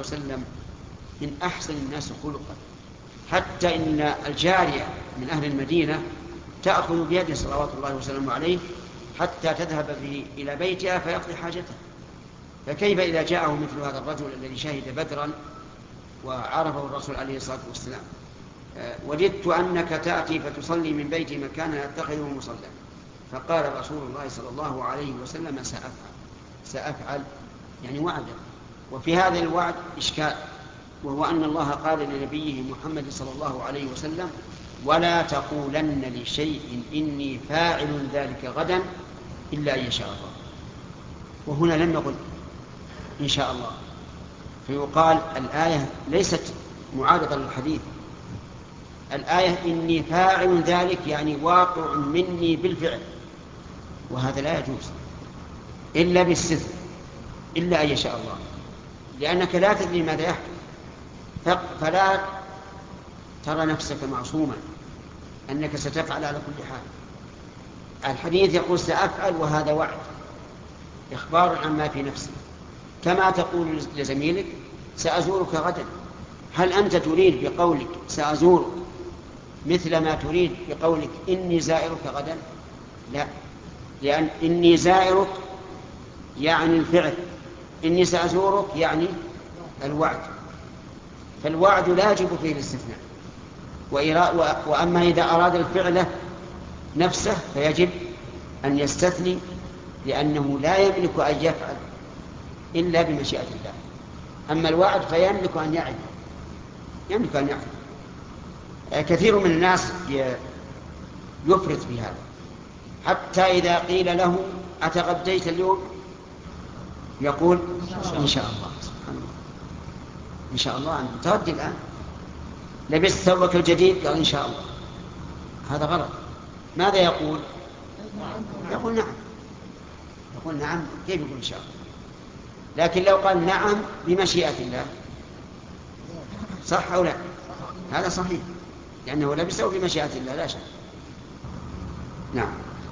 وسلم من أحسن الناس خلقا، حتى إن الجارية من أهل المدينة تأخذ بيده صلوات الله وسلامه عليه حتى تذهب به إلى بيتها فيقضي حاجته. فكيف إذا جاءه مثل هذا الرجل الذي شهد بدرا وعرفه الرسول عليه الصلاة والسلام؟ وجدت أنك تأتي فتصلي من بيتي مكانا يتخذه مصلى. فقال رسول الله صلى الله عليه وسلم سأفعل، يعني وعدا. وفي هذا الوعد إشكال، وهو أن الله قال لنبيه محمد صلى الله عليه وسلم: ولا تقولن لشيء إني فاعل ذلك غدا إلا أن يشاء الله. وهنا لم يقل إن شاء الله، فيقال الآية ليست معارضة للحديث. الآية إني فاعل ذلك يعني واقع مني بالفعل، وهذا لا يجوز إلا بالاستثناء، إلا أن يشاء الله، لأنك لا تدري ماذا يحدث، فلا ترى نفسك معصوما أنك ستفعل على كل حال. الحديث يقول سأفعل، وهذا وعد إخبار عما في نفسك، كما تقول لزميلك سأزورك غدا. هل أنت تريد بقولك سأزورك مثل ما تريد بقولك إني زائرك غدا؟ لا، لأن إني زائرك يعني الفعل، إني سأزورك يعني الوعد، فالوعد لا يجب فيه الاستثناء. وأما إذا أراد الفعل نفسه فيجب أن يستثني، لأنه لا يملك أن يفعل إلا بمشيئة الله. أما الوعد فيملك أن يعد، يملك أن يعد. كثير من الناس يفرط في هذا، حتى إذا قيل له أتغديت اليوم يقول إن شاء الله. سبحان الله، إن شاء الله أن تغدي الآن. لبست ثوبك الجديد قال إن شاء الله. هذا غلط. ماذا يقول؟ يقول نعم. يقول نعم، كيف يقول إن شاء الله؟ لكن لو قال نعم بمشيئة الله صح أو لا؟ هذا صحيح، لأنه لبسه بمشيئة الله لا شك. نعم.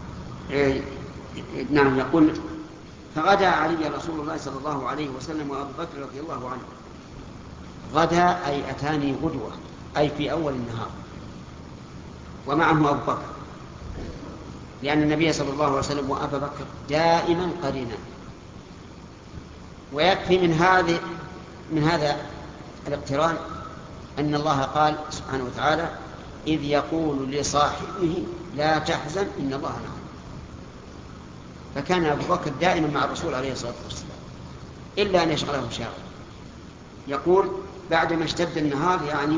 نعم. يقول فغدا علي رسول الله صلى الله عليه وسلم وأبو بكر رضي الله عنه. غدا أي أتاني غدوة، أي في أول النهار، ومعه أبو بكر، لأن النبي صلى الله عليه وسلم وأبا بكر دائما قرينا. ويكفي من هذا الاقتران أن الله قال سبحانه وتعالى: إذ يقول لصاحبه لا تحزن إن الله معنا. فكان أبو بكر دائما مع الرسول عليه الصلاة والسلام إلا أن يشغله شاغل. يقول بعدما اشتد النهار يعني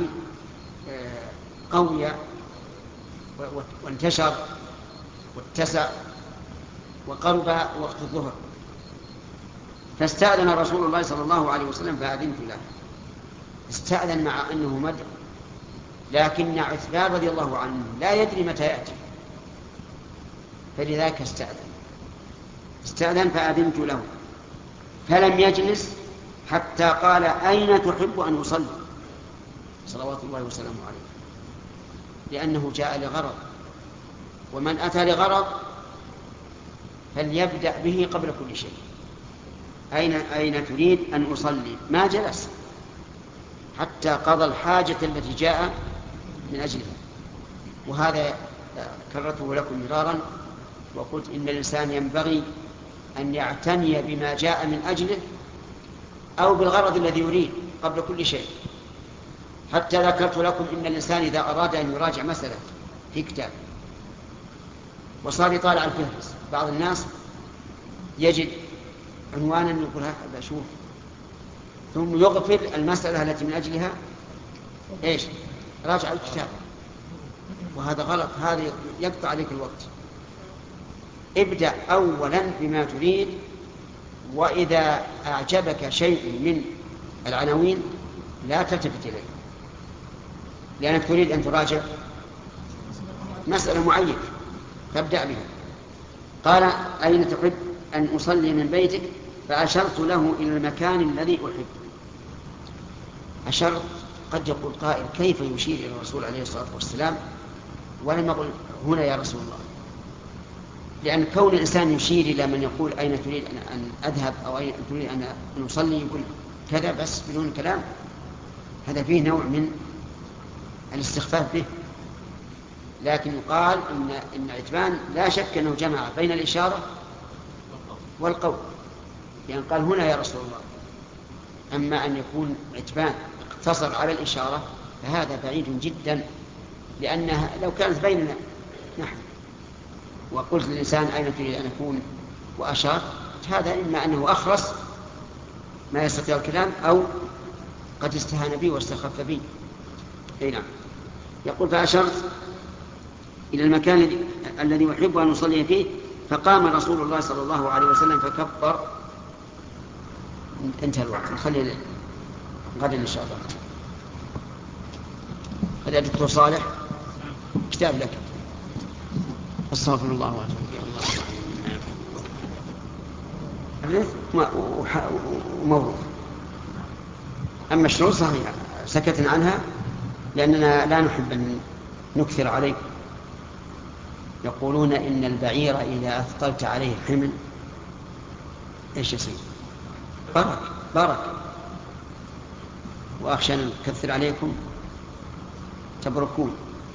قوي وانتشر واتسع وقرب وقت الظهر، فاستأذن رسول الله صلى الله عليه وسلم فأذنت له. استأذن مع أنه مدعو، لكن عثمان رضي الله عنه لا يدري متى يأتي، فلذلك استأذن فأذنت له، فلم يجلس حتى قال: أين تحب أن أصلي؟ صلوات الله وسلامه عليه، لأنه جاء لغرض، ومن أتى لغرض فليبدأ به قبل كل شيء. أين تريد أن أصلي؟ ما جلس حتى قضى الحاجة التي جاء من أجلها. وهذا كررته لكم مرارا، وقلت إن الإنسان ينبغي أن يعتني بما جاء من أجله أو بالغرض الذي يريد قبل كل شيء. حتى ذكرت لكم إن الإنسان إذا أراد أن يراجع مسألة في كتاب وصار يطالع الفهرس، بعض الناس يجد عنوانا يقول هذا أشوف، ثم يغفل المسألة التي من أجلها راجع الكتاب، وهذا غلط، هذا يقطع عليك الوقت. ابدأ أولا بما تريد، وإذا أعجبك شيء من العناوين لا تلتفت إليه، لأنك تريد أن تراجع مسألة معينة تبدأ بها. قال: أين تحب أن أصلي من بيتك؟ فأشرت له إلى المكان الذي أحب. أشرت، قد يقول قائل: كيف يشير إلى الرسول عليه الصلاة والسلام ولم يقل هنا يا رسول الله؟ لأن كون الإنسان يشير إلى من يقول أين تريد أن أذهب أو أين تريد أن أصلي، يقول كذا بس بدون كلام، هذا فيه نوع من الاستخفاف به. لكن يقال إن عتبان لا شك أنه جمع بين الإشارة والقول، يعني قال هنا يا رسول الله. أما أن يكون عتبان اقتصر على الإشارة فهذا بعيد جدا، لأنها لو كانت بيننا نحن وقلت للإنسان أين تريد أن أكون وأشار، هذا إما أنه أخرس ما يستطيع الكلام أو قد استهان بي واستخف بي. أي نعم. يقول فأشرت إلى المكان الذي أحب أن أصلي فيه، فقام رسول الله صلى الله عليه وسلم فكبر. انتهى الوقت، نخلي غدا إن شاء الله. قد يا دكتور صالح كتاب لك. استغفر الله واتوب اليه. وموروث. أما الشروط صحيحة سكتنا عنها لأننا لا نحب أن نكثر عليكم. يقولون إن البعير إذا أثقلت عليه الحمل إيش يصير؟ بارك. وأخشى أن نكثر عليكم تبركون.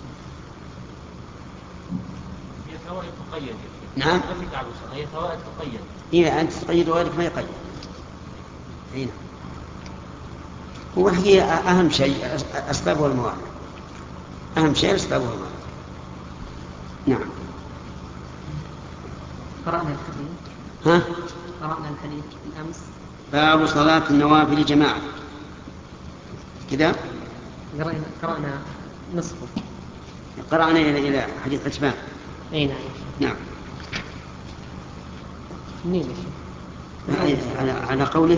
هي فوائد تقيد. نعم. هي فوائد تقيد. إذا أنت تقيد وغيرك ما يقيد. هنا هو الحقيقة أهم شيء أسباب والموانع. أهم شيء أسباب والموانع. نعم. قرأنا الحديث. ها؟ قرأنا الحديث الأمس. باب صلاة النوافل جماعة كذا. قرأنا نصفه. قرأنا إلى حديث عتبان. أي نعم. نعم. منين على قوله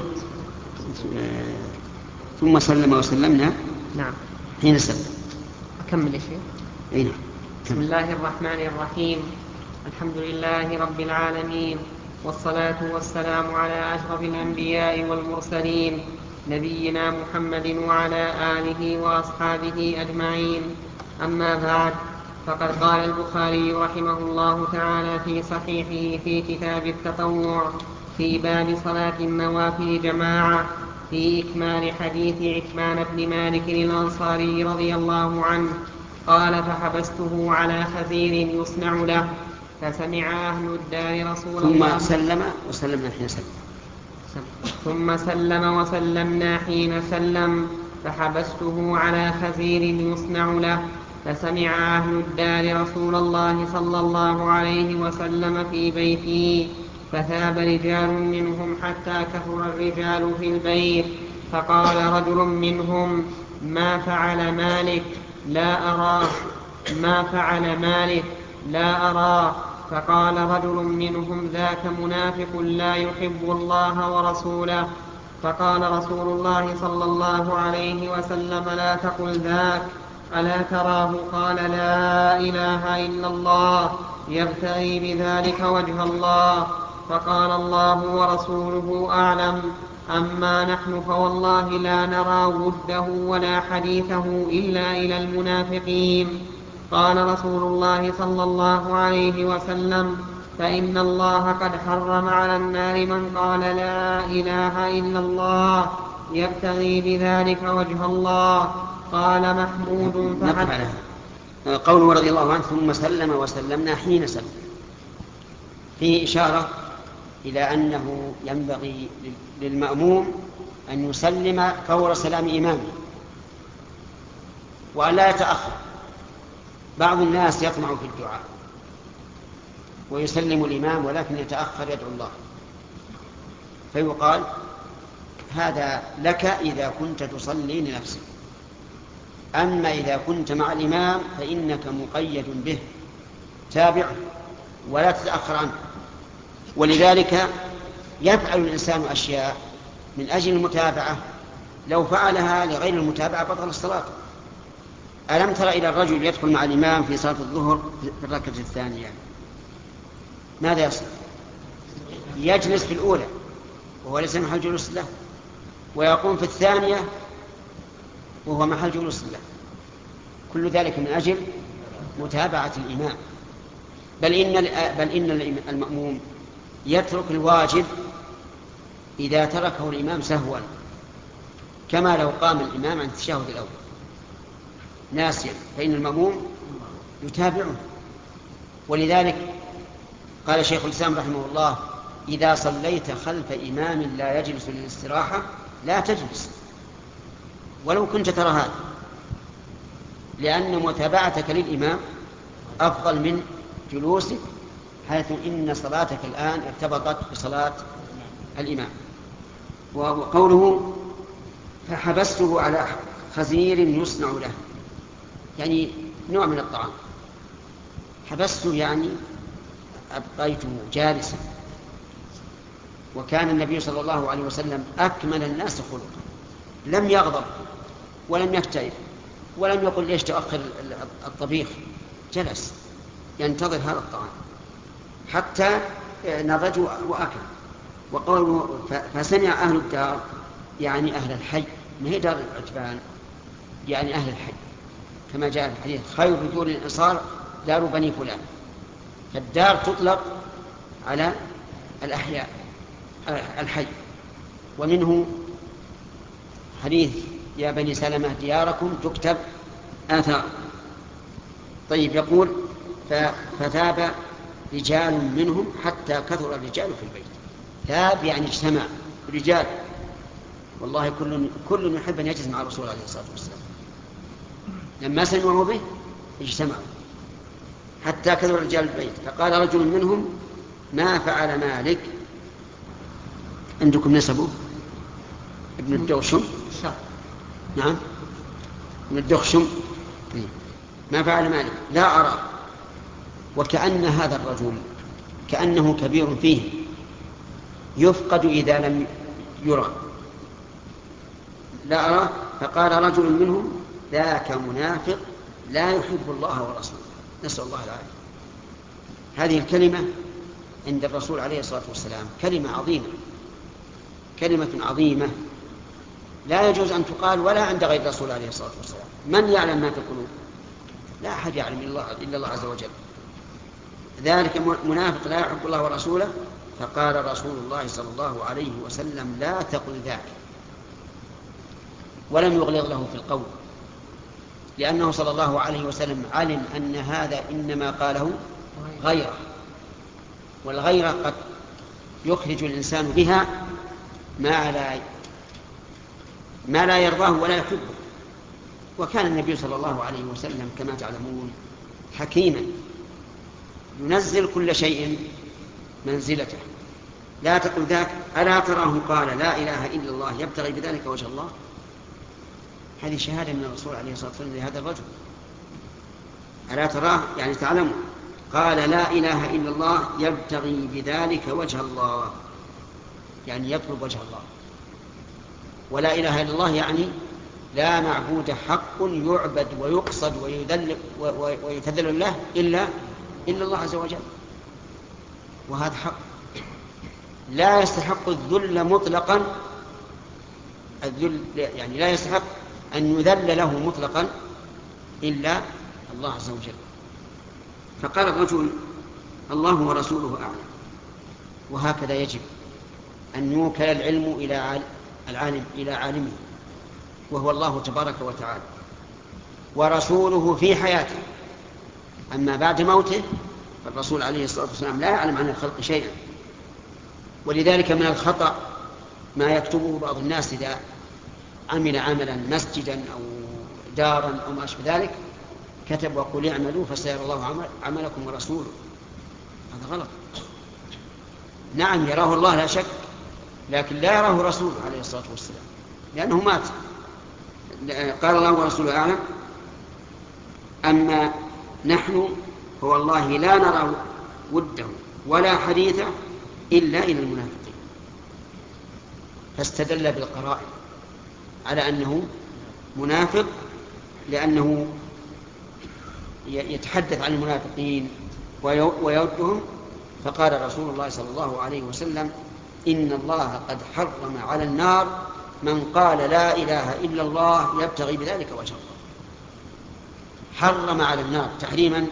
ثم سلم وسلمنا. نعم. حين سلم. أكمل يا شيخ. أي نعم. بسم الله الرحمن الرحيم. الحمد لله رب العالمين، والصلاة والسلام على أشرف الأنبياء والمرسلين، نبينا محمد وعلى آله وأصحابه أجمعين. أما بعد، فقد قال البخاري رحمه الله تعالى في صحيحه في كتاب التطوع في باب صلاة النوافل جماعة في إكمال حديث عثمان بن مالك الأنصاري رضي الله عنه قال فحبسته على خزير يصنع له، فسمع أهل الدار رسول الله ثم سلم وسلمنا حين سلم. ثم سلم وسلمنا حين سلم، فحبسته على خزير يصنع له، فسمع أهل الدار رسول الله صلى الله عليه وسلم في بيته، فثاب رجال منهم حتى كثر الرجال في البيت، فقال رجل منهم ما فعل مالك لا أراه، ما فعل مالك لا أراه. فقال رجل منهم ذاك منافق لا يحب الله ورسوله. فقال رسول الله صلى الله عليه وسلم لا تقل ذاك، ألا تراه قال لا إله إلا الله يبتغي بذلك وجه الله. فقال الله ورسوله أعلم، أما نحن فوالله لا نرى وده ولا حديثه إلا إلى المنافقين. قال رسول الله صلى الله عليه وسلم فإن الله قد حرم على النار من قال لا إله إلا الله يبتغي بذلك وجه الله. قال محمود قوله رضي الله عنه ثم سلم وسلمنا حين سلم فيه إشارة إلى أنه ينبغي للمأموم أن يسلم فور سلام إمامه وأن لا يتأخر. بعض الناس يطمع في الدعاء ويسلم الإمام ولكن يتأخر يدعو الله، فيقال هذا لك إذا كنت تصلي لنفسك، أما إذا كنت مع الإمام فإنك مقيد به، تابعه ولا تتأخر عنه. ولذلك يفعل الإنسان أشياء من أجل المتابعة، لو فعلها لغير المتابعة بطل الصلاة. ألم تر إلى الرجل يدخل مع الإمام في صلاة الظهر في الركعة الثانية ماذا يصنع؟ يجلس في الأولى وهو ليس محل جلوس له، ويقوم في الثانية وهو محل جلوس له. كل ذلك من أجل متابعة الإمام. بل إن المأموم يترك الواجب إذا تركه الإمام سهوا كما لو قام الإمام عن التشهد الأول ناسيا، فإن المأموم يتابعه. ولذلك قال شيخ الإسلام رحمه الله: إذا صليت خلف إمام لا يجلس للاستراحة لا تجلس ولو كنت ترى هذا، لأن متابعتك للإمام أفضل من جلوسك، حيث إن صلاتك الآن ارتبطت بصلاة الإمام. وقوله: فحبسته على خزير يصنع له، يعني نوع من الطعام. حبسته يعني أبقيته جالسا. وكان النبي صلى الله عليه وسلم أكمل الناس خلقا، لم يغضب ولم يكتئب ولم يقل ليش تأخر الطبيخ، جلس ينتظر هذا الطعام حتى نضج وأكل. وقوله: فسمع أهل الدار، يعني أهل الحي، ما هي دار العتبان، يعني أهل الحي، كما جاء في الحديث: خير دور الإنصار دار بني فلان. فالدار تطلق على الأحياء الحي. ومنه حديث: يا بني سلمة دياركم تكتب آثار. طيب، يقول: فثاب رجال منهم حتى كثر الرجال في البيت. ثاب يعني اجتمع رجال، والله كل يحب أن يجلس مع الرسول عليه الصلاة والسلام. لما سمعوا به اجتمعوا حتى كثر الرجال في البيت. فقال رجل منهم: ما فعل مالك؟ عندكم نسبه ابن الدغشم؟ نعم، ابن الدغشم. ما فعل مالك؟ لا أرى. وكأن هذا الرجل كأنه كبير فيه، يفقد إذا لم يرى. لا أرى. فقال رجل منهم: ذاك منافق لا يحب الله ورسوله. نسأل الله العافية. هذه الكلمة عند الرسول عليه الصلاة والسلام كلمة عظيمة، كلمة عظيمة لا يجوز أن تقال ولا عند غير الرسول عليه الصلاة والسلام. من يعلم ما في القلوب؟ لا أحد يعلم إلا الله عز وجل. ذلك منافق لا يحب الله ورسوله. فقال رسول الله صلى الله عليه وسلم: لا تقل ذاك. ولم يغلظ له في القول، لأنه صلى الله عليه وسلم علم أن هذا إنما قاله غيره، والغيرة قد يخرج الإنسان بها ما لا يرضاه ولا يحبه. وكان النبي صلى الله عليه وسلم كما تعلمون حكيما، ينزل كل شيء منزلته. لا تقل ذاك. ألا تراه قال لا إله إلا الله يبتغي بذلك وجه الله؟ هذه شهادة من الرسول عليه الصلاة والسلام لهذا الرجل. ألا تراه يعني تعلموا، قال لا إله إلا الله يبتغي بذلك وجه الله، يعني يطلب وجه الله. ولا إله إلا الله يعني لا معبود حق يعبد ويقصد ويتذل له إلا الله عز وجل. وهذا حق لا يستحق الذل مطلقا. الذل يعني لا يستحق أن يذل له مطلقا إلا الله عز وجل. فقال الرجل: الله ورسوله أعلم. وهكذا يجب أن يوكل العلم إلى عالمه، وهو الله تبارك وتعالى، ورسوله في حياته. أما بعد موته فالرسول عليه الصلاة والسلام لا يعلم عن الخلق شيئا. ولذلك من الخطأ ما يكتبه بعض الناس إذا عمل عملا مسجدا أو دارا أو ما أشبه ذلك، كتب: وقل اعملوا فسيرى الله عملكم ورسوله. هذا غلط. نعم يراه الله لا شك، لكن لا يراه رسوله عليه الصلاة والسلام لأنه مات. قال الله ورسوله أعلم. أما نحن فوالله لا نرى وده ولا حديثه إلا إلى المنافقين. فاستدل بالقرائن على أنه منافق، لأنه يتحدث عن المنافقين ويودهم. فقال رسول الله صلى الله عليه وسلم: إن الله قد حرم على النار من قال لا إله إلا الله يبتغي بذلك وجه الله. حرم على النار تحريما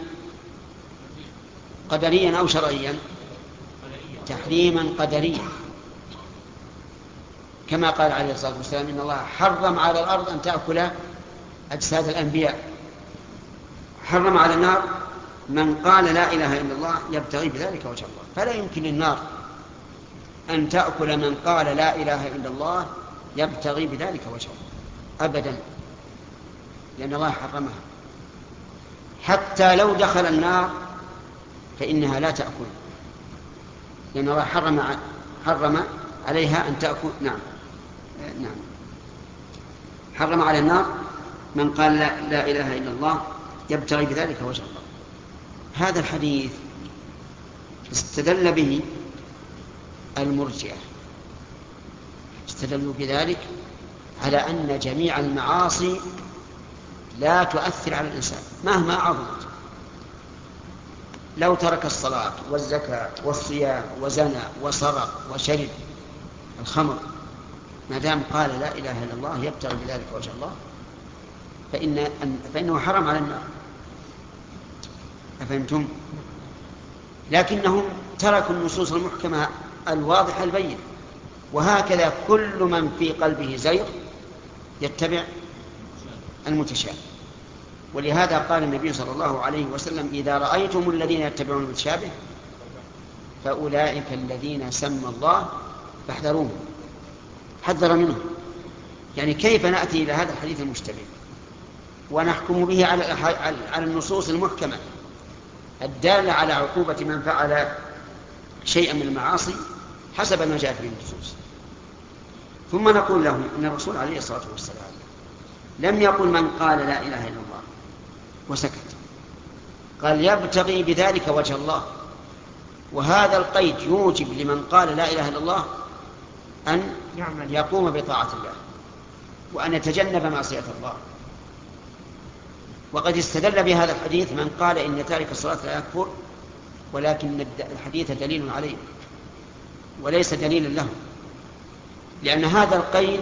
قدريا أو شرعيا؟ تحريما قدريا. كما قال عليه الصلاة والسلام إن الله حرم على الأرض أن تأكل أجساد الأنبياء. حرم على النار من قال لا إله إلا الله يبتغي بذلك وجه الله. فلا يمكن النار أن تأكل من قال لا إله إلا الله يبتغي بذلك وجه الله أبدا، لأن الله حرمها. حتى لو دخل النار فإنها لا تأكل، لأن الله حرم عليها أن تأكل. نعم حرم على النار من قال لا إله إلا الله يبتغي بذلك وجه الله. هذا الحديث استدل به المرجئة، استدلوا بذلك على أن جميع المعاصي لا تؤثر على الإنسان مهما عظمت. لو ترك الصلاة والزكاة والصيام وزنى وسرق وشرب الخمر ما دام قال لا إله إلا الله يبتغي بذلك وجه الله فإنه حرم على النار. أفهمتم؟ لكنهم تركوا النصوص المحكمة الواضحة البينة، وهكذا كل من في قلبه زيغ يتبع المتشابه. ولهذا قال النبي صلى الله عليه وسلم إذا رأيتم الذين يتبعون المتشابه فأولئك الذين سمى الله فاحذروهم. حذر منهم. يعني كيف نأتي إلى هذا الحديث المشتبه ونحكم به على النصوص المحكمة الدالة على عقوبة من فعل شيئا من المعاصي حسب ما جاء في النصوص؟ ثم نقول له إن الرسول عليه الصلاة والسلام لم يقل من قال لا إله إلا الله وسكت، قال يبتغي بذلك وجه الله. وهذا القيد يوجب لمن قال لا إله إلا الله أن يقوم بطاعة الله وأن يتجنب معصية الله. وقد استدل بهذا الحديث من قال إن تارك الصلاة لا يكفر، ولكن الحديث دليل عليه وليس دليلا له، لأن هذا القيد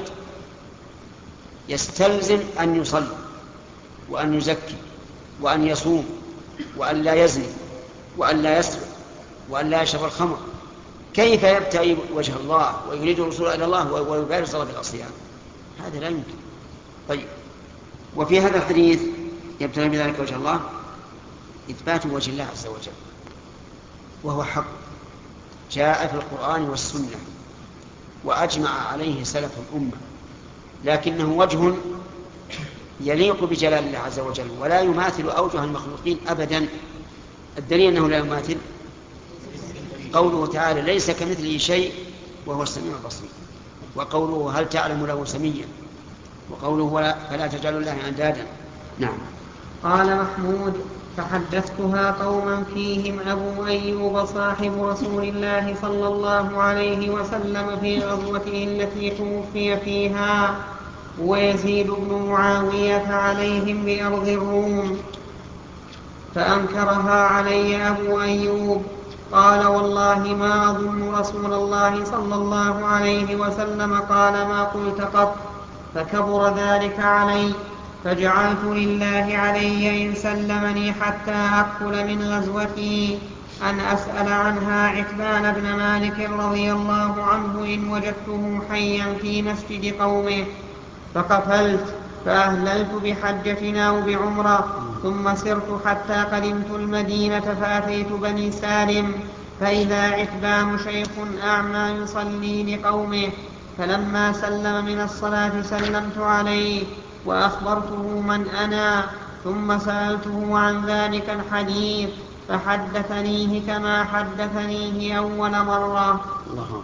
يستلزم أن يصلي وأن يزكي وأن يصوم وأن لا يزني وأن لا يسرق وأن لا يشرب الخمر. كيف يبتغي وجه الله ويريد الوصول إلى الله ويبالغ في العصيان؟ هذا لا يمكن. طيب، وفي هذا الحديث يبتغي بذلك وجه الله إثبات وجه الله عز وجل، وهو حق جاء في القرآن والسنة وأجمع عليه سلف الأمة، لكنه وجه يليق بجلال الله عز وجل ولا يماثل أوجه المخلوقين أبدا. الدليل أنه لا يماثل قوله تعالى ليس كمثله شيء وهو السميع البصير، وقوله هل تعلم له سميا، وقوله فلا تجعلوا الله أندادا. نعم. قال محمود فحدثتها قوما فيهم أبو أيوب صاحب رسول الله صلى الله عليه وسلم في غزوته التي توفي فيها ويزيد بن معاوية عليهم بأرض الروم، فأنكرها علي أبو أيوب قال والله ما أظن رسول الله صلى الله عليه وسلم قال ما قلت قط، فكبر ذلك علي، فجعلت لله علي إن سلمني حتى أأكل من غزوتي أن أسأل عنها عتبان بن مالك رضي الله عنه إن وجدته حيا في مسجد قومه. فقفلت فأهللت بحجتنا أو بعمرة، ثم سرت حتى قدمت المدينة فأتيت بني سالم فإذا عتبان شيخ أعمى يصلي لقومه، فلما سلم من الصلاة سلمت عليه وأخبرته من أنا، ثم سألته عن ذلك الحديث فحدثنيه كما حدثنيه أول مرة. الله.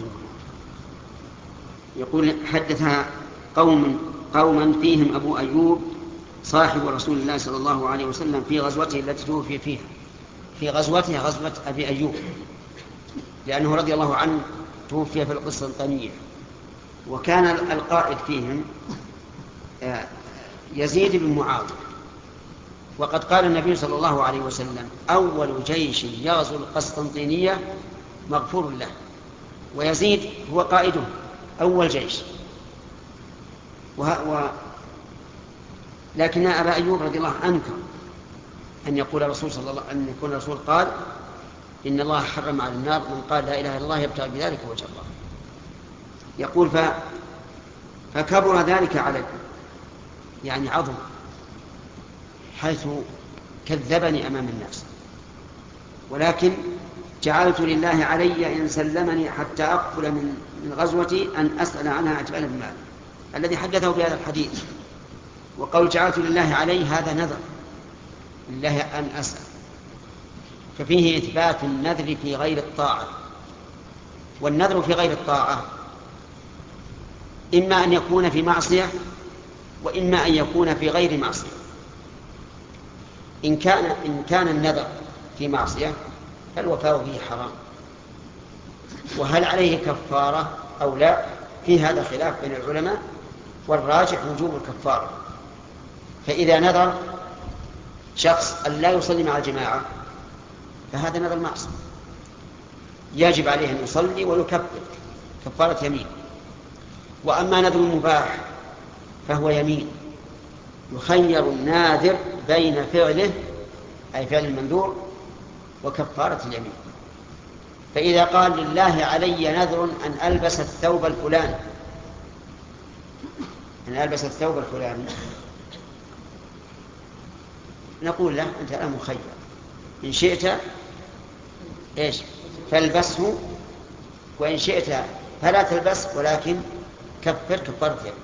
يقول حدثها قوما فيهم أبو أيوب صاحب رسول الله صلى الله عليه وسلم في غزوته التي توفي فيها. في غزوته غزوة أبي أيوب، لأنه رضي الله عنه توفي في القسطنطينية، وكان القائد فيهم يزيد بن معاوية. وقد قال النبي صلى الله عليه وسلم أول جيش يغزو القسطنطينية مغفور له، ويزيد هو قائده أول جيش. لكن أبا أيوب رضي الله عنه أنكر أن يكون الرسول قال إن الله حرم على النار من قال لا إله إلا الله يبتغي بذلك وجه الله. يقول فكبر ذلك علي، يعني عظم، حيث كذبني أمام الناس، ولكن جعلت لله علي إن سلمني حتى أقبل من غزوتي أن أسأل عنها أجبال بن مالك الذي حدثه بهذا الحديث. وقول جعلت لله علي هذا نذر لله أن أسأل، ففيه إثبات النذر في غير الطاعة. والنذر في غير الطاعة إما أن يكون في معصية وإما أن يكون في غير معصية. إن كان النذر في معصية فالوفاء به حرام، وهل عليه كفارة أو لا في هذا خلاف بين العلماء، والراجح وجوب الكفارة. فإذا نذر شخص أن لا يصلي مع الجماعة فهذا نذر معصية، يجب عليه أن يصلي ويكفر كفارة يمين. وأما نذر مباح فهو يمين، يخير الناذر بين فعله أي فعل المنذور وكفارة اليمين. فإذا قال لله علي نذر أن ألبس الثوب الفلاني، نقول له أنت الآن مخير، إن شئت فالبسه، وإن شئت فلا تلبس ولكن كفر كفارة يمين.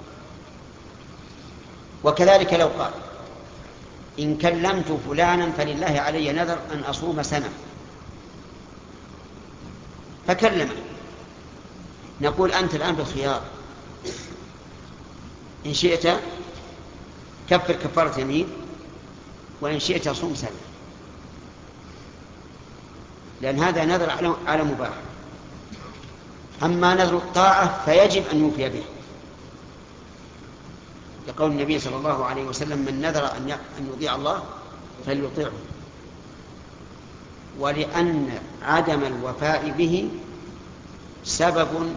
وكذلك لو قال إن كلمت فلانا فلله علي نذر أن أصوم سنة، فكلمه، نقول أنت الآن بالخيار، إن شئت كفر كفارة يمين، وإن شئت صوم سنة، لأن هذا نذر على مباح. أما نذر الطاعة فيجب أن يوفي به، لقول النبي صلى الله عليه وسلم من نذر أن يطيع الله فليطيعه. ولأن عدم الوفاء به سبب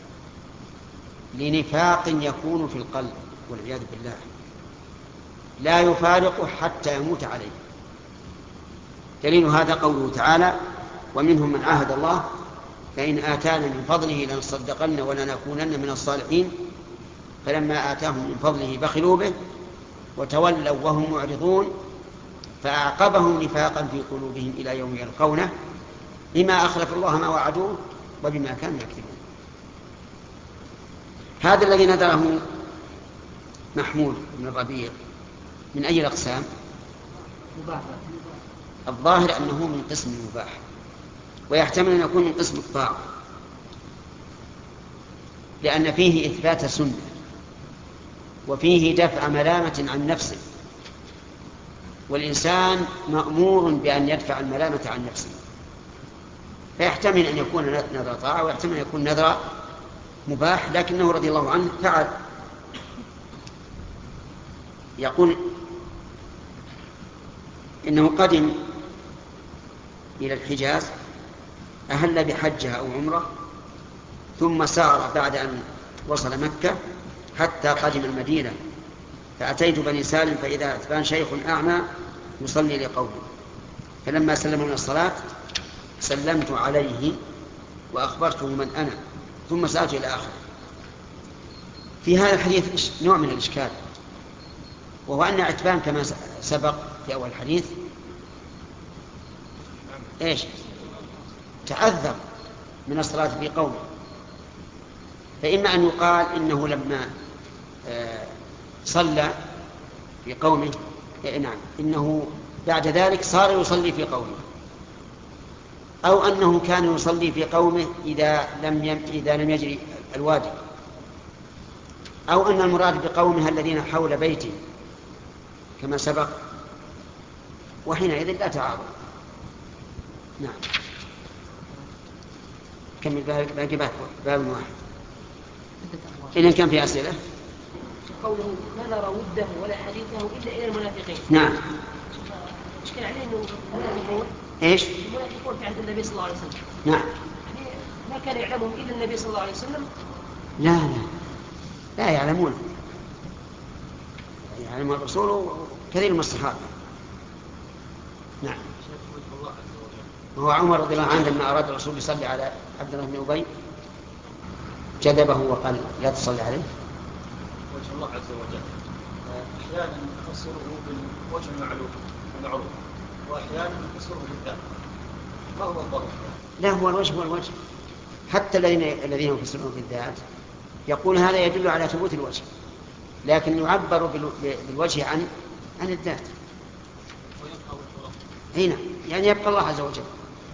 لنفاق يكون في القلب والعياذ بالله، لا يفارقه حتى يموت عليه. دليل هذا قوله تعالى ومنهم من عاهد الله فإن آتانا من فضله لنصدقن ولنكونن من الصالحين فلما آتاهم من فضله بخلوا به وتولوا وهم معرضون فأعقبهم نفاقا في قلوبهم إلى يوم يلقونه بما أخلفوا الله ما وعدوه وبما كانوا يكذبون. هذا الذي نذره محمود بن الربيع من أي الأقسام؟ الظاهر أنه من قسم المباح، ويحتمل أن يكون من قسم الطاعة، لأن فيه إثبات سنة وفيه دفع ملامة عن نفسه، والإنسان مأمور بأن يدفع الملامة عن نفسه، فيحتمل أن يكون نذر طاعة ويحتمل أن يكون نذر مباح، لكنه رضي الله عنه فعل. يقول إنه قدم إلى الحجاز، أهل بحجة أو عمرة، ثم سار بعد أن وصل مكة حتى قدم المدينة، فأتيت بني سالم فإذا أتبان شيخ أعمى يصلي لقومه، فلما سلم من الصلاة سلمت عليه وأخبرته من أنا، ثم سألت إلى آخر. في هذا الحديث نوع من الإشكال، وهو أن عتبان كما سبق في أول الحديث تعذر من الصلاة في قومه، فإما أن يقال إنه لما صلى في قومه إنه بعد ذلك صار يصلي في قومه، أو أنه كان يصلي في قومه إذا لم يجري الواجب، أو أن المراد بقومها الذين حول بيته كما سبق، وحينئذ لا تعارض. نعم. كمل باقي باب واحد إذن كان في أسئلة. قوله نذر وده ولا حديثه إلا إلى المنافقين. نعم. إشكال عليه أنه المنافقون المنافقون في عهد النبي صلى الله عليه وسلم. نعم. يعني ما كان يعلمهم إلا النبي صلى الله عليه وسلم. لا يعلمون، يعلم الرسول كثير من الصحابة. نعم. وهو عمر رضي الله عنه لما أراد الرسول يصلي على عبد الله بن أبي جذبه وقال لا تصلي عليه. الله عز وجل أحيانا نفسره بالوجه المعروف وأحيانا نفسره بالذات، ما هو الضبط؟ لا، هو الوجه. حتى الذين يفسرون بالذات يقول هذا يدل على ثبوت الوجه، لكن يعبر بالوجه عن الذات. هنا يعني يبقى الله عز وجل،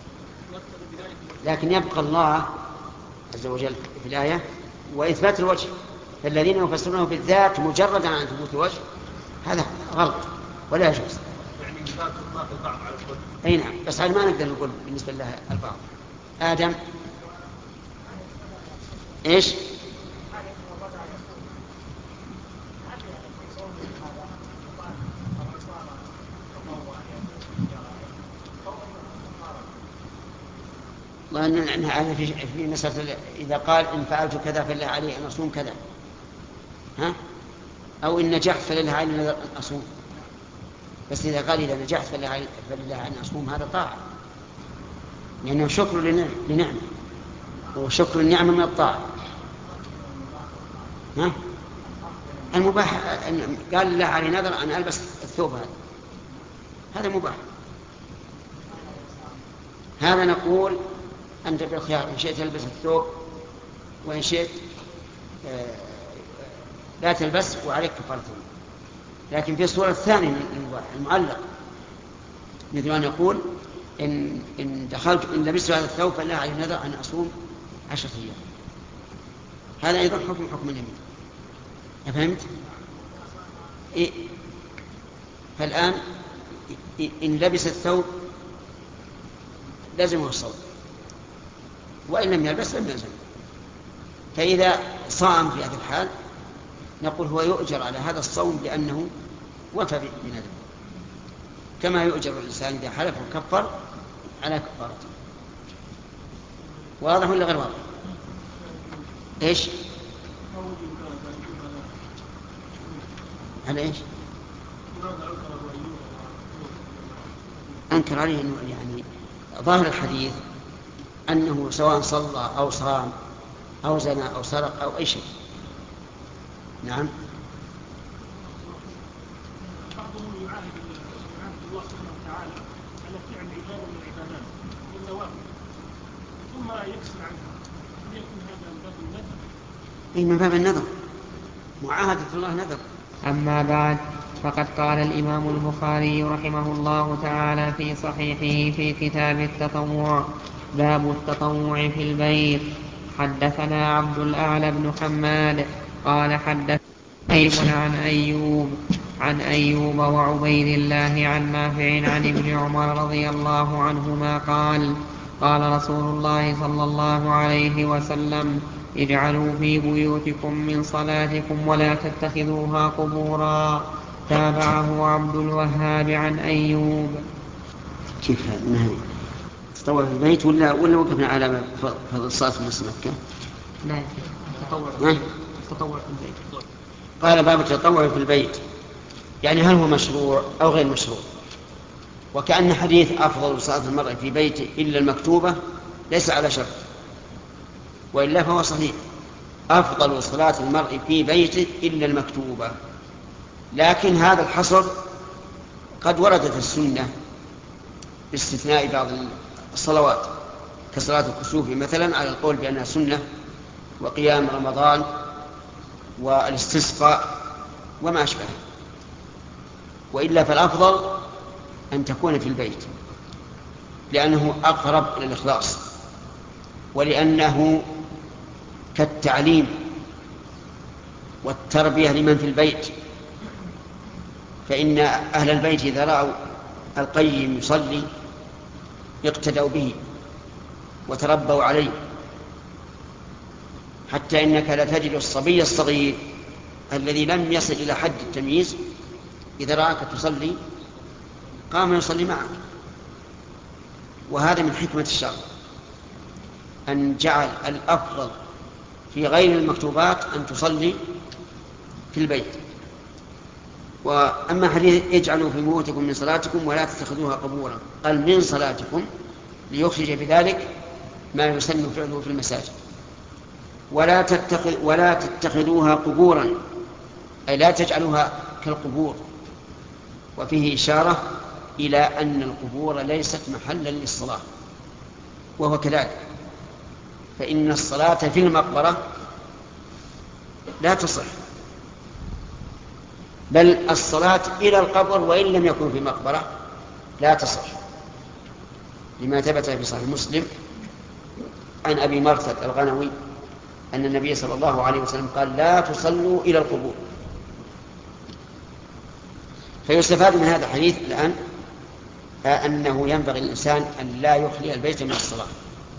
لكن يبقى الله عز وجل في الآية وإثبات الوجه. فالذين يفسرونه بالذات مجردا عن ثبوت الوجه هذا غلط ولا يجوز. يعني إثبات الله البعض على الكل. أي نعم، بس هذا ما نقدر نقول بالنسبة لله البعض. آدم إيش؟ والله في مسألة إذا قال إن فعلت كذا فلله علي أن أصوم كذا، أو إن نجحت فلله علي أن أصوم. بس إذا قال إذا نجحت فلله علي أن أصوم هذا طاعة، لأنه شكر لنعمة، وشكر النعمة من الطاعة. المباح قال لله علي نذر أن ألبس الثوب هذا مباح. هذا نقول أنت بالخيار، إن شئت تلبس الثوب وإن شئت لا تلبس وعليك كفارة. لكن في الصورة الثانية المعلق مثل أن يقول إن لبست هذا الثوب فلا علي نذر أن أصوم 10 أيام، هذا أيضا حكم اليمين. فهمت؟ فالآن إن لبس الثوب لازمه الصوم، وإن لم يلبس لم يلزم. فإذا صام في هذه الحال نقول هو يؤجر على هذا الصوم لأنه وفى بنذره، كما يؤجر الإنسان إذا حلف وكفر على كفارته. واضح ولا غير واضح؟ إيش؟ على إيش؟ أنكر عليه أنه يعني ظاهر الحديث أنه سواء صلى أو صام أو زنى أو سرق أو أي شيء. نعم. بعضهم يعاهد الله سبحانه وتعالى على فعل عبادة من العبادات والنوافل ثم يكسر عنها، هل يكون هذا من باب النذر؟ أي من باب النذر، معاهدة الله نذر. أما بعد، فقد قال الإمام البخاري رحمه الله تعالى في صحيحه في كتاب التطوع: باب التطوع في البيت. حدثنا عبد الأعلى بن حماد قال حدثنا عن أيوب وعبيد الله عن نافع عن ابن عمر رضي الله عنهما قال: قال رسول الله صلى الله عليه وسلم: اجعلوا في بيوتكم من صلاتكم ولا تتخذوها قبورا. تابعه عبد الوهاب عن أيوب. كيف هذا؟ تطوع في البيت ولا وقفنا على فضل الصلاة في نص مكة؟ لا، التطوع في البيت. قال باب التطوع في البيت، يعني هل هو مشروع أو غير مشروع؟ وكأن حديث أفضل صلاة المرء في بيته إلا المكتوبة ليس على شرط، وإلا فهو صحيح: أفضل صلاة المرء في بيته إلا المكتوبة. لكن هذا الحصر قد وردت السنة باستثناء بعض الصلوات كصلاة الكسوف مثلا على القول بأنها سنة، وقيام رمضان والاستسقاء وما أشبه. وإلا فالأفضل أن تكون في البيت، لأنه أقرب إلى الإخلاص، ولأنه كالتعليم والتربية لمن في البيت. فإن أهل البيت إذا رأوا القيم يصلي اقتدوا به وتربوا عليه، حتى إنك لا تجد الصبي الصغير الذي لم يصل إلى حد التمييز إذا رأك تصلي قام يصلي معك. وهذا من حكمة الشرع أن جعل الأفضل في غير المكتوبات أن تصلي في البيت. وأما حديث اجعلوا في بيوتكم من صلاتكم ولا تتخذوها قبورا، قال من صلاتكم ليخرج بذلك ما يسن فعله في المساجد. ولا تتخذوها قبورا، أي لا تجعلوها كالقبور. وفيه إشارة إلى أن القبور ليست محلا للصلاة، وهو كذلك، فإن الصلاة في المقبرة لا تصح، بل الصلاة إلى القبر وإن لم يكن في مقبرة لا تصح، لما ثبت في صحيح مسلم عن أبي مرثد الغنوي أن النبي صلى الله عليه وسلم قال: لا تصلوا إلى القبور. فيستفاد من هذا الحديث الآن أنه ينبغي للإنسان أن لا يخلي البيت من الصلاة.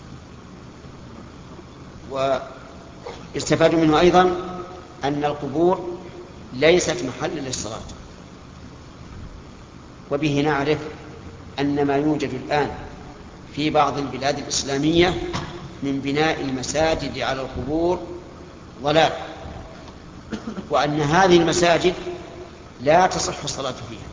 ويستفاد منه أيضا أن القبور ليست محلا للصلاة. وبه نعرف أن ما يوجد الآن في بعض البلاد الإسلامية من بناء المساجد على القبور ضلال، وأن هذه المساجد لا تصح الصلاة فيها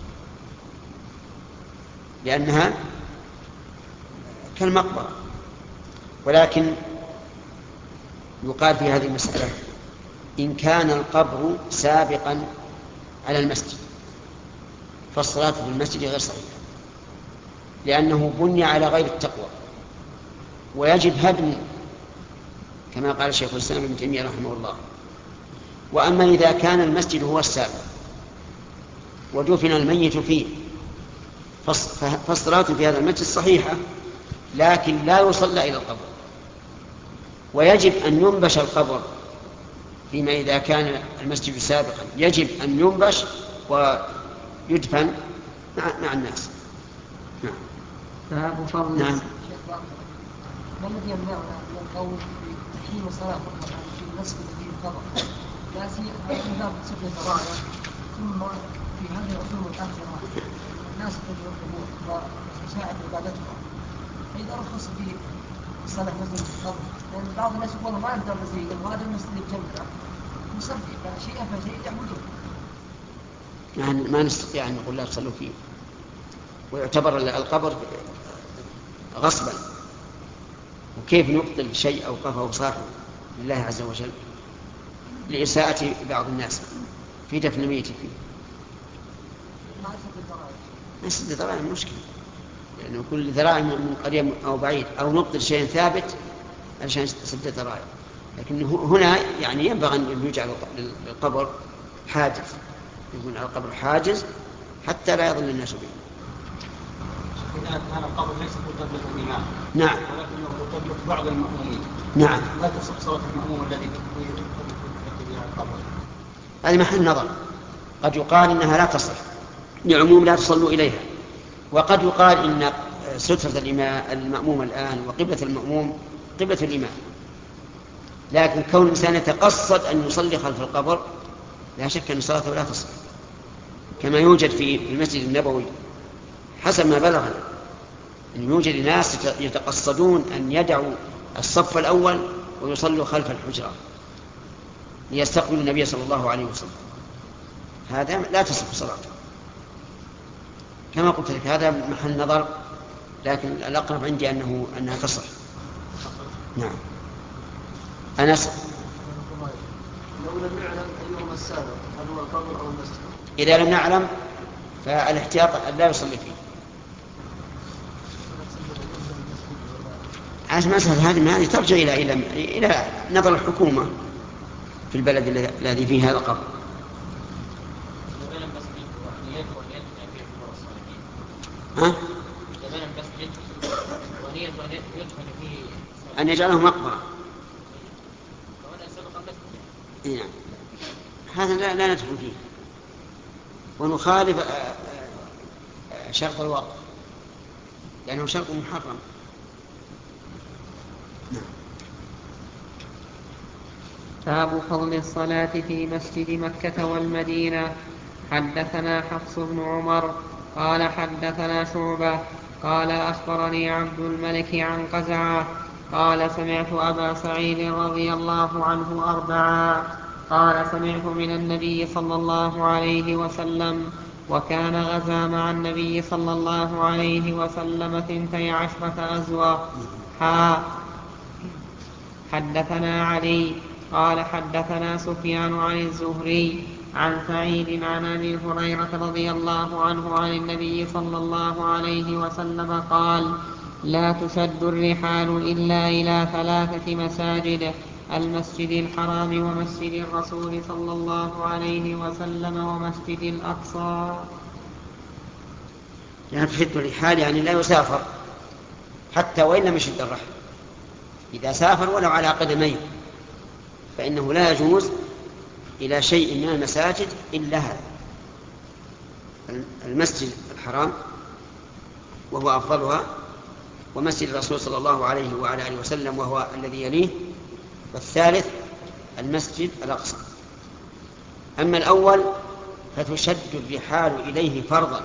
لأنها كالمقبرة. ولكن يقال في هذه المسألة: إن كان القبر سابقا على المسجد فالصلاة في المسجد غير صحيحة، لأنه بني على غير التقوى ويجب هدمه كما قال شيخ الإسلام ابن تيمية رحمه الله. وأما إذا كان المسجد هو السابق ودفن الميت فيه فالصلاة في هذا المسجد صحيحة، لكن لا يصلى إلى القبر، ويجب أن ينبش القبر فيما إذا كان المسجد سابقا، يجب أن ينبش ويدفن مع الناس. نعم. باب فضل. نعم. ما الذي يمنعنا من القول بتحريم الصلاة في المسجد فيه القبر، لا سيما في باب سد الذرائع، ثم في هذه العصور الآخرة الناس تجوا القبور وتساعد عبادتهم، فإذا رخص في الصلاة في مسجد القبر، لأن بعض الناس يقولون ما نقدر نزيد وهذا المسجد الجنة نصلي فشيء فشيء يعبدون. يعني ما نستطيع أن نقول لا تصلوا فيه، ويعتبر القبر غصبا، وكيف نبطل شيء أوقفه صاحب لله عز وجل لإساءة بعض الناس في دفن الميت فيه. ما سد الذرائع مشكلة، لأنه كل ذراع من قريب أو بعيد، أو نبطل شيء ثابت عشان سد الذرائع. لكن هنا يعني ينبغي أن يجعل للقبر حاجز، يكون على القبر حاجز حتى لا يضل الناس به. إذا كان القبر ليس مطبق الإمام، نعم، ولكنه مطبق بعض المأمومين، نعم، لا تصح صلاة المأموم الذي يتبع القبر. هذا محل نظر. قد يقال إنها لا تصح لعموم لا تصلوا إليها، وقد يقال إن سترة المأموم الآن وقبلة المأموم قبلة الإمام، لكن كون الإنسان يتقصد أن يصلي خلف القبر لا شك أن صلاته لا تصح، كما يوجد في المسجد النبوي حسب ما بلغنا أن يوجد ناس يتقصدون أن يدعوا الصف الأول ويصلوا خلف الحجرة ليستقبلوا النبي صلى الله عليه وسلم. هذا لا تصح صلاته كما قلت لك، هذا محل نظر، لكن الأقرب عندي أنها تصح. نعم. أنس: لو لم نعلم أيهما السابق هل هو القبر أو المسجد؟ إذا لم نعلم فالاحتياط أن لا يصلي فيه. عشان مسألة هذه ترجع إلى نظر الحكومة في البلد الذي فيه هذا القبر. ها؟ أن يجعله مقبرة. يعني هذا لا ندخل فيه ونخالف شرط الوقت لأنه شرط محرم. باب فضل الصلاة في مسجد مكة والمدينة. حدثنا حفص بن عمر قال حدثنا شعبة قال أخبرني عبد الملك عن قزعة قال سمعت أبا سعيد رضي الله عنه أربعا قال سمعت من النبي صلى الله عليه وسلم وكان غزا مع النبي صلى الله عليه وسلم 12 غزوة. حدثنا علي قال حدثنا سفيان عن الزهري عن سعيد عن أبي هريرة رضي الله عنه عن النبي صلى الله عليه وسلم قال: لا تشد الرحال إلا إلى 3 مساجد: المسجد الحرام ومسجد الرسول صلى الله عليه وسلم ومسجد الأقصى. يعني تشد الرحال يعني لا يسافر حتى وإن لم يشد الرحل، إذا سافر ولو على قدميه فإنه لا يجوز إلى شيء من المساجد إلا هذا: المسجد الحرام وهو أفضلها، ومسجد الرسول صلى الله عليه وعلى آله وسلم وهو الذي يليه، والثالث المسجد الأقصى. أما الأول فتشد الرحال إليه فرضا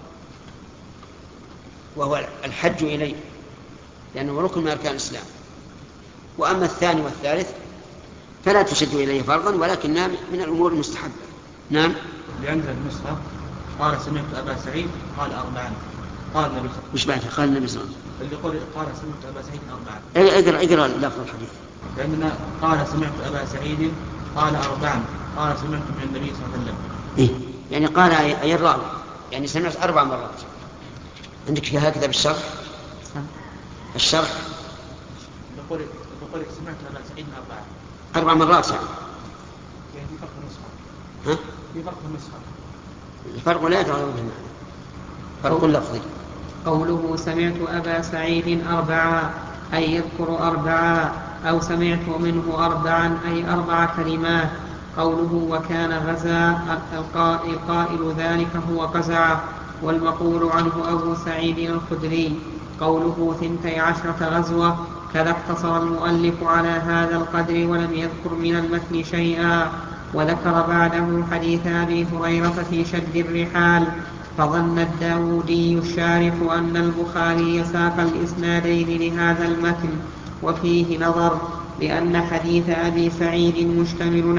وهو الحج إليه لأنه ركن من أركان الإسلام، وأما الثاني والثالث فلا تشد إليه فرضا ولكنها من الأمور المستحبة. نعم. لأن النسخة قال: سمعت أبا سعيد قال 4. قال النبي مش بعد قال النبي صلى الله عليه وسلم اللي قال سمعت أبا سعيد 4. اقرأ لفظ الحديث. لأننا قال: سمعت أبا سعيد قال 4. قال: سمعت من النبي صلى الله عليه وسلم. إيه؟ يعني قال أي الراوي، يعني سمعت 4 مرات. عندك في هكذا بالشرح؟ الشرح يقول سمعت أبا سعيد 4 مرات يعني في فرق النسخة. ها؟ في فرق النسخة. الفرق لا يتعلم بالمعنى، فرق لفظي. قوله سمعت أبا سعيد 4 أي يذكر 4، أو سمعت منه 4 أي 4 كلمات. قوله وكان غزا القائل ذلك هو قزع، والمقول عنه أبو سعيد الخدري. قوله 12 غزوة، كذا اقتصر المؤلف على هذا القدر ولم يذكر من المتن شيئا، وذكر بعده حديث أبي هريرة في شد الرحال. فظن الداودي الشارح أن البخاري ساق الإسنادين لهذا المتن، وفيه نظر، لأن حديث أبي سعيد مشتمل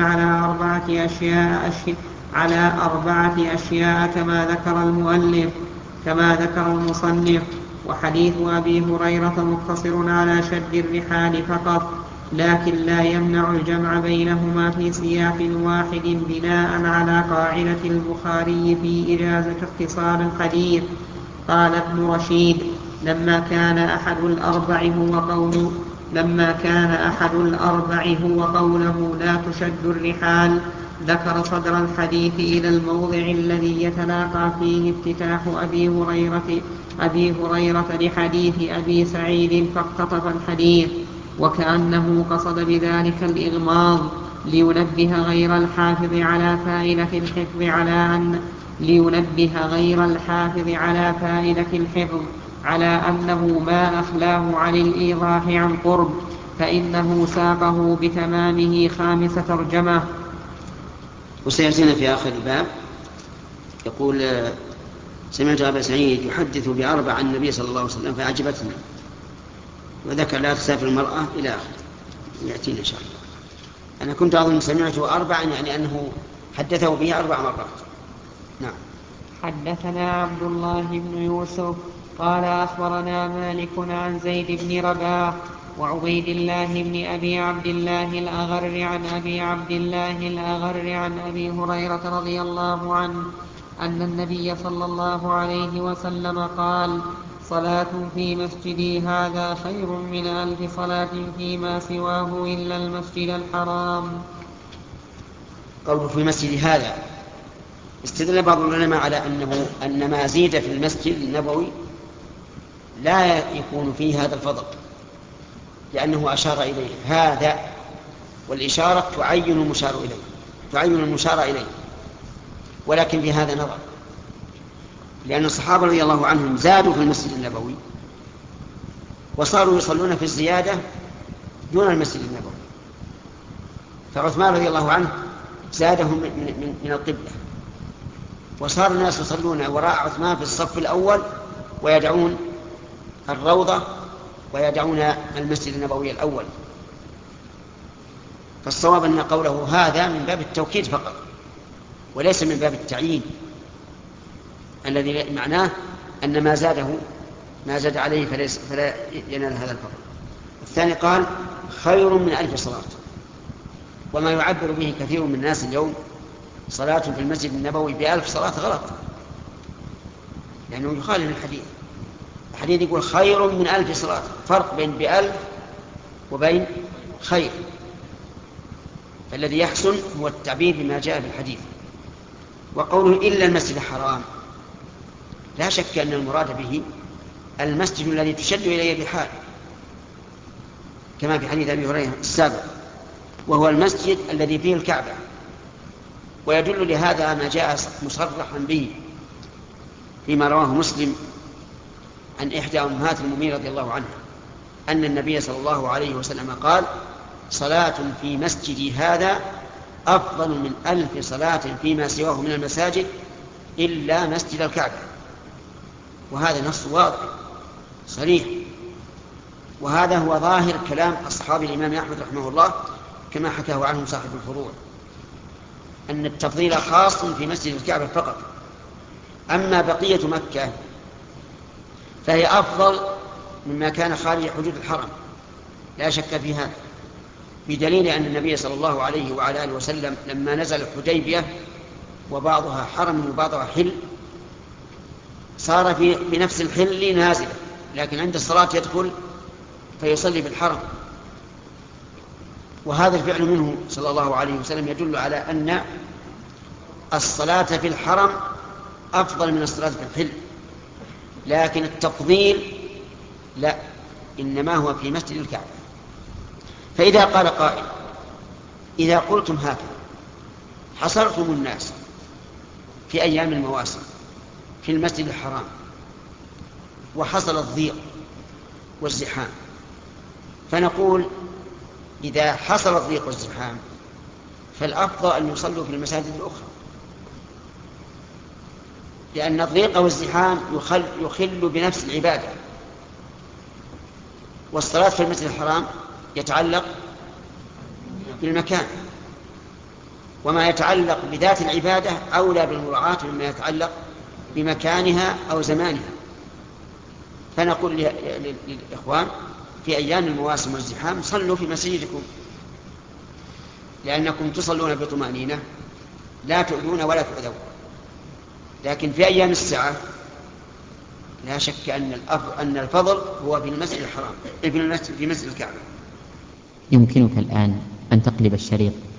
على 4 أشياء كما ذكر المصنف، وحديث أبي هريرة مقتصر على شد الرحال فقط، لكن لا يمنع الجمع بينهما في سياق واحد بناء على قاعدة البخاري في إجازة اختصار الحديث. قال ابن رشيد: لما كان أحد الأربع هو قوله لا تشد الرحال، ذكر صدر الحديث إلى الموضع الذي يتلاقى فيه افتتاح أبي هريرة لحديث أبي سعيد، فاقتطف الحديث، وكأنه قصد بذلك الإغماض لينبه غير الحافظ على فائدة الحفظ على أنه ما أخلاه عن الإيضاح عن قرب، فإنه ساقه بتمامه 5 ترجمة. وسيأتينا في آخر الباب يقول: سمعت أبا سعيد يحدث ب4 عن النبي صلى الله عليه وسلم فأعجبتني، وذكر لا تسافر المرأة إلى آخر، يأتينا إن شاء الله. أنا كنت أظن سمعته 4 يعني أنه حدثه به 4 مرات. نعم. حدثنا عبد الله بن يوسف قال أخبرنا مالك عن زيد بن رباح وعبيد الله بن أبي عبد الله الأغر عن أبي عبد الله الأغر عن أبي هريرة رضي الله عنه أن النبي صلى الله عليه وسلم قال: صلاة في مسجدي هذا خير من 1000 صلاة فيما سواه إلا المسجد الحرام. قوله في مسجد هذا، استدل بعض العلماء على أن ما زيد في المسجد النبوي لا يكون فيه هذا الفضل، لأنه أشار إليه هذا، والإشارة تعين المشار إليه، ولكن في هذا نظر، لأن الصحابة رضي الله عنهم زادوا في المسجد النبوي وصاروا يصلون في الزيادة دون المسجد النبوي، فعثمان رضي الله عنه زاده من القبلة، وصار الناس يصلون وراء عثمان في الصف الأول ويدعون الروضة ويدعون المسجد النبوي الأول. فالصواب أن قوله هذا من باب التوكيد فقط وليس من باب التعيين، الذي معناه أن ما زاد عليه فلا ينال هذا الفضل. الثاني قال خير من 1000 صلاة، وما يعبر به كثير من الناس اليوم صلاة في المسجد النبوي ب1000 صلاة غلط، لأنه يخالف الحديث. الحديث يقول خير من 1000 صلاة، فرق بين ب1000 وبين خير. فالذي يحسن هو التعبير بما جاء في الحديث. وقوله إلا المسجد الحرام، لا شك أن المراد به المسجد الذي تشد إليه الرحال، كما في حديث أبي هريرة السابق، وهو المسجد الذي فيه الكعبة. ويدل لهذا ما جاء مصرحا به فيما رواه مسلم عن إحدى أمهات المؤمنين رضي الله عنها أن النبي صلى الله عليه وسلم قال: صلاة في مسجدي هذا أفضل من 1000 صلاة فيما سواه من المساجد إلا مسجد الكعبة. وهذا نص واضح صريح، وهذا هو ظاهر كلام أصحاب الإمام أحمد رحمه الله كما حكاه عنهم صاحب الفروع، أن التفضيل خاص في مسجد الكعبة فقط. أما بقية مكة فهي أفضل مما كان خارج حدود الحرم، لا شك في هذا، بدليل أن النبي صلى الله عليه وعلى آله وسلم لما نزل الحديبية وبعضها حرم وبعضها حل، صار في نفس الحل نازلة، لكن عند الصلاة يدخل فيصلي بالحرم. وهذا الفعل منه صلى الله عليه وسلم يدل على أن الصلاة في الحرم أفضل من الصلاة في الحل، لكن التفضيل لا، إنما هو في مسجد الكعبة. فإذا قال قائل: إذا قلتم هكذا حصرتم الناس في أيام المواسم في المسجد الحرام وحصل الضيق والزحام، فنقول إذا حصل الضيق والزحام فالأفضل أن يصلوا في المساجد الأخرى، لأن الضيق والزحام يخل بنفس العبادة، والصلاة في المسجد الحرام يتعلق بالمكان، وما يتعلق بذات العبادة أولى بالمراعاة مما يتعلق بمكانها أو زمانها. فنقول للإخوان في أيام المواسم والزحام صلوا في مسجدكم، لأنكم تصلون بطمأنينة لا تؤذون ولا تؤذون. لكن في أيام السعة لا شك أن الفضل هو في المسجد الحرام، في مسجد الكعبة. يمكنك الآن أن تقلب الشريط